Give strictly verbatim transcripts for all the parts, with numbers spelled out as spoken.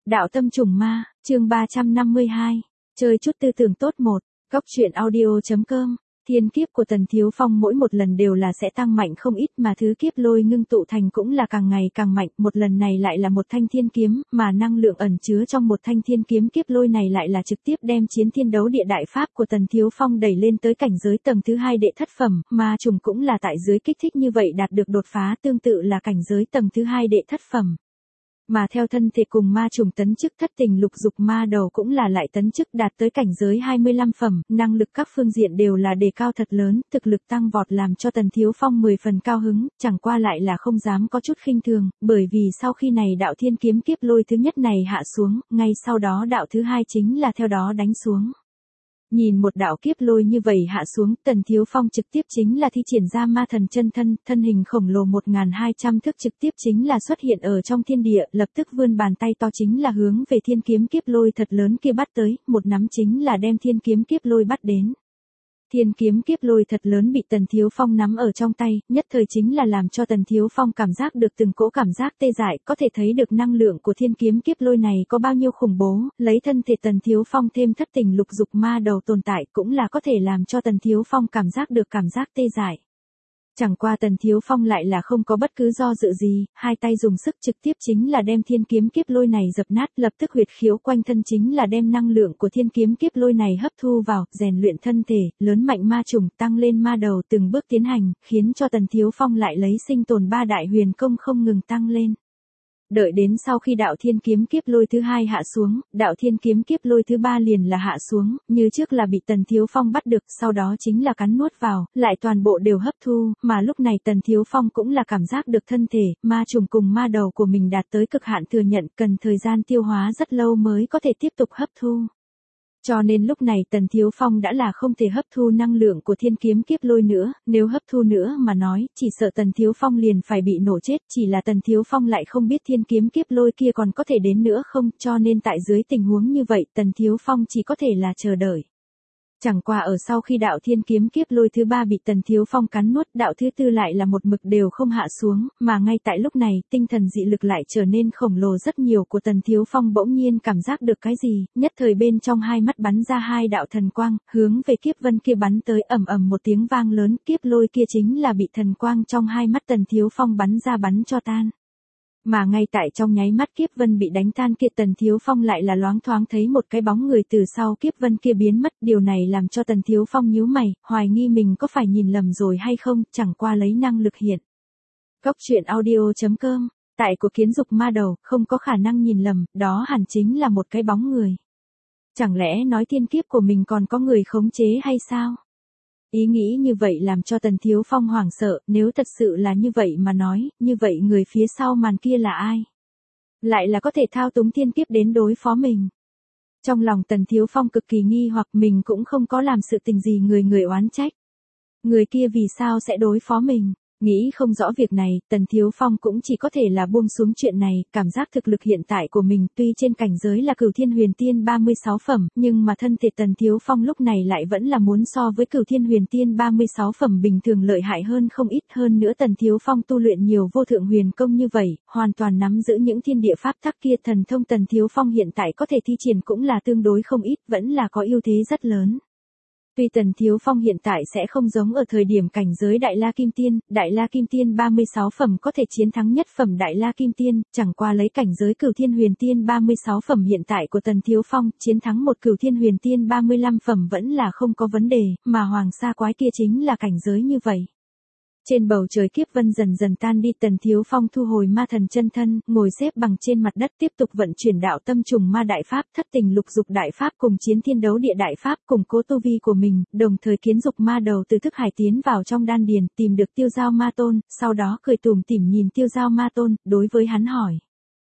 Đạo tâm trùng ma, chương ba trăm năm mươi hai. Chơi chút tư tưởng tốt một. Góc truyện audio.com. Thiên kiếp của Tần Thiếu Phong mỗi một lần đều là sẽ tăng mạnh không ít, mà thứ kiếp lôi ngưng tụ thành cũng là càng ngày càng mạnh, một lần này lại là một thanh thiên kiếm, mà năng lượng ẩn chứa trong một thanh thiên kiếm kiếp lôi này lại là trực tiếp đem chiến thiên đấu địa đại pháp của Tần Thiếu Phong đẩy lên tới cảnh giới tầng thứ hai đệ thất phẩm, mà trùng cũng là tại dưới kích thích như vậy đạt được đột phá tương tự là cảnh giới tầng thứ hai đệ thất phẩm. Mà theo thân thể cùng ma trùng tấn chức thất tình lục dục ma đầu cũng là lại tấn chức đạt tới cảnh giới hai mươi lăm phẩm, năng lực các phương diện đều là đề cao thật lớn, thực lực tăng vọt làm cho Tần Thiếu Phong mười phần cao hứng, chẳng qua lại là không dám có chút khinh thường, bởi vì sau khi này đạo thiên kiếm kiếp lôi thứ nhất này hạ xuống, ngay sau đó đạo thứ hai chính là theo đó đánh xuống. Nhìn một đạo kiếp lôi như vậy hạ xuống, Tần Thiếu Phong trực tiếp chính là thi triển ra ma thần chân thân, thân hình khổng lồ một nghìn hai trăm thước trực tiếp chính là xuất hiện ở trong thiên địa, lập tức vươn bàn tay to chính là hướng về thiên kiếm kiếp lôi thật lớn kia bắt tới, một nắm chính là đem thiên kiếm kiếp lôi bắt đến. Thiên kiếm kiếp lôi thật lớn bị Tần Thiếu Phong nắm ở trong tay, nhất thời chính là làm cho Tần Thiếu Phong cảm giác được từng cỗ cảm giác tê dại, có thể thấy được năng lượng của thiên kiếm kiếp lôi này có bao nhiêu khủng bố, lấy thân thể Tần Thiếu Phong thêm thất tình lục dục ma đầu tồn tại cũng là có thể làm cho Tần Thiếu Phong cảm giác được cảm giác tê dại. Chẳng qua Tần Thiếu Phong lại là không có bất cứ do dự gì, hai tay dùng sức trực tiếp chính là đem thiên kiếm kiếp lôi này dập nát, lập tức huyệt khiếu quanh thân chính là đem năng lượng của thiên kiếm kiếp lôi này hấp thu vào, rèn luyện thân thể, lớn mạnh ma trùng, tăng lên ma đầu từng bước tiến hành, khiến cho Tần Thiếu Phong lại lấy sinh tồn ba đại huyền công không ngừng tăng lên. Đợi đến sau khi đạo thiên kiếm kiếp lôi thứ hai hạ xuống, đạo thiên kiếm kiếp lôi thứ ba liền là hạ xuống, như trước là bị Tần Thiếu Phong bắt được, sau đó chính là cắn nuốt vào, lại toàn bộ đều hấp thu, mà lúc này Tần Thiếu Phong cũng là cảm giác được thân thể, ma trùng cùng ma đầu của mình đạt tới cực hạn thừa nhận, cần thời gian tiêu hóa rất lâu mới có thể tiếp tục hấp thu. Cho nên lúc này Tần Thiếu Phong đã là không thể hấp thu năng lượng của thiên kiếm kiếp lôi nữa, nếu hấp thu nữa mà nói, chỉ sợ Tần Thiếu Phong liền phải bị nổ chết, chỉ là Tần Thiếu Phong lại không biết thiên kiếm kiếp lôi kia còn có thể đến nữa không, cho nên tại dưới tình huống như vậy Tần Thiếu Phong chỉ có thể là chờ đợi. Chẳng qua ở sau khi đạo thiên kiếm kiếp lôi thứ ba bị Tần Thiếu Phong cắn nuốt, đạo thứ tư lại là một mực đều không hạ xuống, mà ngay tại lúc này, tinh thần dị lực lại trở nên khổng lồ rất nhiều của Tần Thiếu Phong bỗng nhiên cảm giác được cái gì, nhất thời bên trong hai mắt bắn ra hai đạo thần quang, hướng về kiếp vân kia bắn tới, ầm ầm một tiếng vang lớn, kiếp lôi kia chính là bị thần quang trong hai mắt Tần Thiếu Phong bắn ra bắn cho tan. Mà ngay tại trong nháy mắt kiếp vân bị đánh tan kia, Tần Thiếu Phong lại là loáng thoáng thấy một cái bóng người từ sau kiếp vân kia biến mất, điều này làm cho Tần Thiếu Phong nhíu mày, hoài nghi mình có phải nhìn lầm rồi hay không, chẳng qua lấy năng lực hiện. Góc truyện audio.com. Tại của kiến dục ma đầu, không có khả năng nhìn lầm, đó hẳn chính là một cái bóng người. Chẳng lẽ nói thiên kiếp của mình còn có người khống chế hay sao? Ý nghĩ như vậy làm cho Tần Thiếu Phong hoảng sợ, nếu thật sự là như vậy mà nói, như vậy người phía sau màn kia là ai? Lại là có thể thao túng thiên kiếp đến đối phó mình. Trong lòng Tần Thiếu Phong cực kỳ nghi hoặc mình cũng không có làm sự tình gì người người oán trách. Người kia vì sao sẽ đối phó mình? Nghĩ không rõ việc này, Tần Thiếu Phong cũng chỉ có thể là buông xuống chuyện này, cảm giác thực lực hiện tại của mình tuy trên cảnh giới là Cửu Thiên Huyền Tiên ba mươi sáu phẩm, nhưng mà thân thể Tần Thiếu Phong lúc này lại vẫn là muốn so với Cửu Thiên Huyền Tiên ba mươi sáu phẩm bình thường lợi hại hơn không ít, hơn nữa Tần Thiếu Phong tu luyện nhiều vô thượng huyền công như vậy, hoàn toàn nắm giữ những thiên địa pháp tắc kia, thần thông Tần Thiếu Phong hiện tại có thể thi triển cũng là tương đối không ít, vẫn là có ưu thế rất lớn. Tuy Tần Thiếu Phong hiện tại sẽ không giống ở thời điểm cảnh giới Đại La Kim Tiên, Đại La Kim Tiên ba mươi sáu phẩm có thể chiến thắng nhất phẩm Đại La Kim Tiên, chẳng qua lấy cảnh giới Cửu Thiên Huyền Tiên ba mươi sáu phẩm hiện tại của Tần Thiếu Phong, chiến thắng một Cửu Thiên Huyền Tiên ba mươi lăm phẩm vẫn là không có vấn đề, mà Hoàng Sa Quái kia chính là cảnh giới như vậy. Trên bầu trời kiếp vân dần dần tan đi, Tần Thiếu Phong thu hồi ma thần chân thân, ngồi xếp bằng trên mặt đất tiếp tục vận chuyển đạo tâm trùng ma đại pháp, thất tình lục dục đại pháp cùng chiến thiên đấu địa đại pháp, củng cố tu vi của mình, đồng thời kiến dục ma đầu từ thức hải tiến vào trong đan điền, tìm được Tiêu Giao Ma Tôn, sau đó cười tủm tỉm nhìn Tiêu Giao Ma Tôn, đối với hắn hỏi.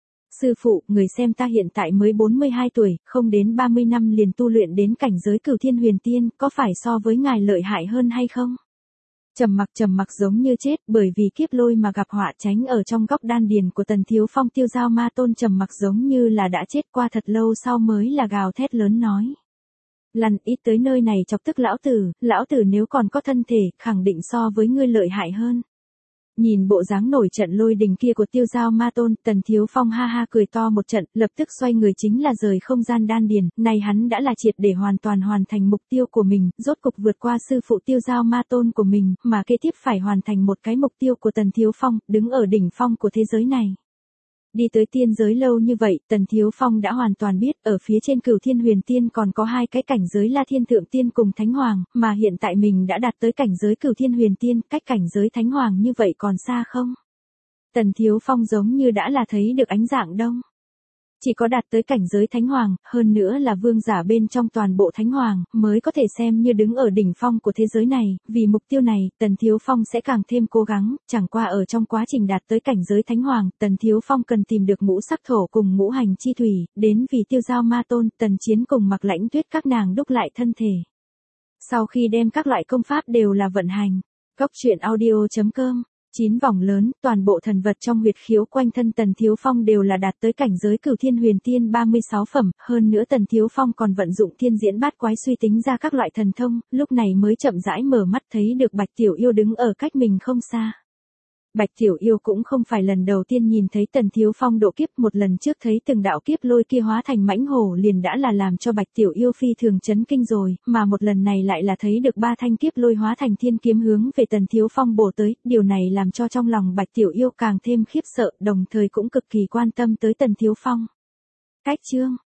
Sư phụ, người xem ta hiện tại mới bốn mươi hai tuổi, không đến ba mươi năm liền tu luyện đến cảnh giới Cửu Thiên Huyền Tiên, có phải so với ngài lợi hại hơn hay không? Trầm mặc trầm mặc giống như chết, bởi vì kiếp lôi mà gặp họa, tránh ở trong góc đan điền của Tần Thiếu Phong. Tiêu Giao Ma Tôn trầm mặc giống như là đã chết, qua thật lâu sau mới là gào thét lớn nói. Lăn ít tới nơi này chọc tức lão tử, lão tử nếu còn có thân thể, khẳng định so với ngươi lợi hại hơn. Nhìn bộ dáng nổi trận lôi đình kia của Tiêu Giao Ma Tôn, Tần Thiếu Phong ha ha cười to một trận, lập tức xoay người chính là rời không gian đan điền, này hắn đã là triệt để hoàn toàn hoàn thành mục tiêu của mình, rốt cục vượt qua sư phụ Tiêu Giao Ma Tôn của mình, mà kế tiếp phải hoàn thành một cái mục tiêu của Tần Thiếu Phong, đứng ở đỉnh phong của thế giới này. Đi tới tiên giới lâu như vậy, Tần Thiếu Phong đã hoàn toàn biết, ở phía trên Cửu Thiên Huyền Tiên còn có hai cái cảnh giới là Thiên Thượng Tiên cùng Thánh Hoàng, mà hiện tại mình đã đạt tới cảnh giới Cửu Thiên Huyền Tiên, cách cảnh giới Thánh Hoàng như vậy còn xa không? Tần Thiếu Phong giống như đã là thấy được ánh dạng đông. Chỉ có đạt tới cảnh giới Thánh Hoàng, hơn nữa là vương giả bên trong toàn bộ Thánh Hoàng, mới có thể xem như đứng ở đỉnh phong của thế giới này, vì mục tiêu này, Tần Thiếu Phong sẽ càng thêm cố gắng, chẳng qua ở trong quá trình đạt tới cảnh giới Thánh Hoàng, Tần Thiếu Phong cần tìm được ngũ sắc thổ cùng ngũ hành chi thủy, đến vì Tiêu Giao Ma Tôn, Tần Chiến cùng Mặc Lãnh Tuyết các nàng đúc lại thân thể. Sau khi đem các loại công pháp đều là vận hành, Cốc Truyện Audio chấm com chín vòng lớn, toàn bộ thần vật trong huyệt khiếu quanh thân Tần Thiếu Phong đều là đạt tới cảnh giới Cửu Thiên Huyền Tiên ba mươi sáu phẩm, hơn nữa Tần Thiếu Phong còn vận dụng Thiên Diễn Bát Quái suy tính ra các loại thần thông, lúc này mới chậm rãi mở mắt thấy được Bạch Tiểu Yêu đứng ở cách mình không xa. Bạch Tiểu Yêu cũng không phải lần đầu tiên nhìn thấy Tần Thiếu Phong độ kiếp, một lần trước thấy từng đạo kiếp lôi kia hóa thành mãnh hổ liền đã là làm cho Bạch Tiểu Yêu phi thường chấn kinh rồi, mà một lần này lại là thấy được ba thanh kiếp lôi hóa thành thiên kiếm hướng về Tần Thiếu Phong bổ tới, điều này làm cho trong lòng Bạch Tiểu Yêu càng thêm khiếp sợ, đồng thời cũng cực kỳ quan tâm tới Tần Thiếu Phong. Cách chương